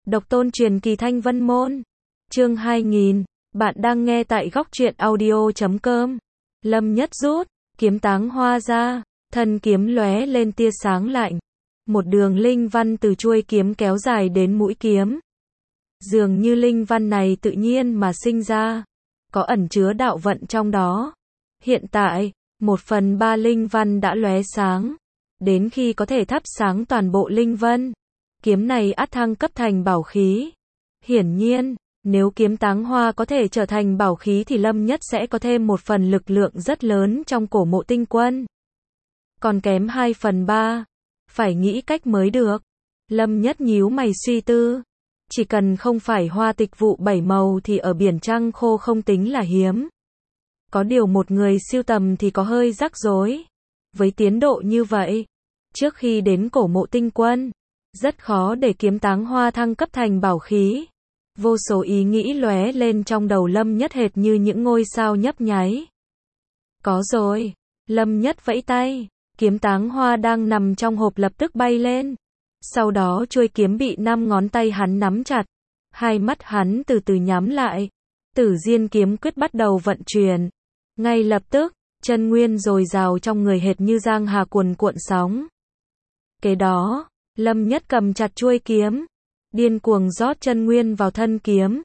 Độc tôn truyền kỳ Thanh Vân Môn. Chương 2000. Bạn đang nghe tại góc truyện audio.com. Lâm Nhất rút kiếm táng hoa ra, thân kiếm lóe lên tia sáng lạnh. Một đường linh văn từ chuôi kiếm kéo dài đến mũi kiếm. Dường như linh văn này tự nhiên mà sinh ra, có ẩn chứa đạo vận trong đó. Hiện tại, 1/3 linh văn đã lóe sáng, đến khi có thể thắp sáng toàn bộ linh vân, kiếm này ắt thăng cấp thành bảo khí. Hiển nhiên, nếu kiếm táng hoa có thể trở thành bảo khí thì Lâm Nhất sẽ có thêm một phần lực lượng rất lớn trong cổ mộ tinh quân. Còn kém 2/3, phải nghĩ cách mới được. Lâm Nhất nhíu mày suy tư. Chỉ cần không phải hoa tịch vụ 7 màu thì ở biển trăng khô không tính là hiếm. Có điều một người sưu tầm thì có hơi rắc rối. Với tiến độ như vậy, trước khi đến cổ mộ tinh quân, rất khó để kiếm táng hoa thăng cấp thành bảo khí. Vô số ý nghĩ lóe lên trong đầu Lâm Nhất hệt như những ngôi sao nhấp nháy. Có rồi, Lâm Nhất vẫy tay, kiếm táng hoa đang nằm trong hộp lập tức bay lên. Sau đó chuôi kiếm bị 5 ngón tay hắn nắm chặt, hai mắt hắn từ từ nhắm lại. Tử Diên kiếm quyết bắt đầu vận chuyển. Ngay lập tức, chân nguyên dồi dào trong người hệt như giang hà cuồn cuộn sóng. Kế đó, Lâm Nhất cầm chặt chuôi kiếm, điên cuồng rót chân nguyên vào thân kiếm.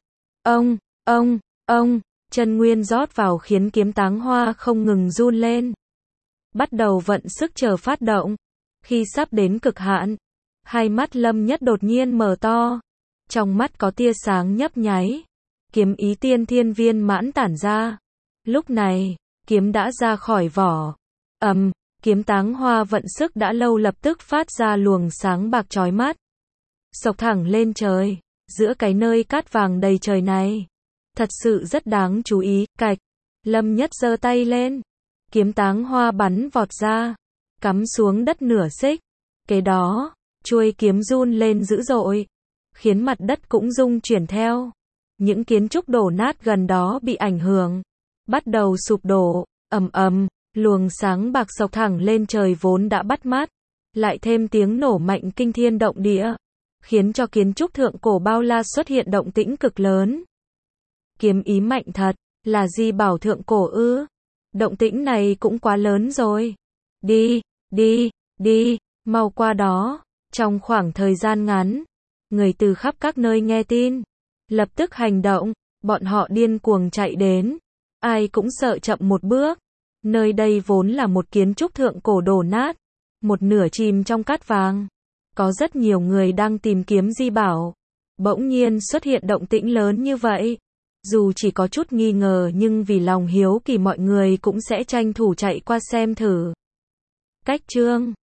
Ông, chân nguyên rót vào khiến kiếm táng hoa không ngừng run lên. Bắt đầu vận sức chờ phát động. Khi sắp đến cực hạn, hai mắt Lâm Nhất đột nhiên mở to. Trong mắt có tia sáng nhấp nháy. Kiếm ý tiên thiên viên mãn tản ra. Lúc này, kiếm đã ra khỏi vỏ. Kiếm táng hoa vận sức đã lâu lập tức phát ra luồng sáng bạc chói mắt. Xộc thẳng lên trời, giữa cái nơi cát vàng đầy trời này. Thật sự rất đáng chú ý, cạch. Lâm Nhất giơ tay lên. Kiếm táng hoa bắn vọt ra, cắm xuống đất nửa xích. Kế đó, chuôi kiếm run lên dữ dội, khiến mặt đất cũng rung chuyển theo. Những kiến trúc đổ nát gần đó bị ảnh hưởng, bắt đầu sụp đổ. Luồng sáng bạc xộc thẳng lên trời vốn đã bắt mắt, lại thêm tiếng nổ mạnh kinh thiên động địa, khiến cho kiến trúc thượng cổ bao la xuất hiện động tĩnh cực lớn. Kiếm ý mạnh thật, là di bảo thượng cổ ư? Động tĩnh này cũng quá lớn rồi. Đi, mau qua đó. Trong khoảng thời gian ngắn, người từ khắp các nơi nghe tin, lập tức hành động, bọn họ điên cuồng chạy đến. Ai cũng sợ chậm một bước. Nơi đây vốn là một kiến trúc thượng cổ đổ nát, một nửa chìm trong cát vàng. Có rất nhiều người đang tìm kiếm di bảo. Bỗng nhiên xuất hiện động tĩnh lớn như vậy. Dù chỉ có chút nghi ngờ nhưng vì lòng hiếu kỳ mọi người cũng sẽ tranh thủ chạy qua xem thử. Cách chương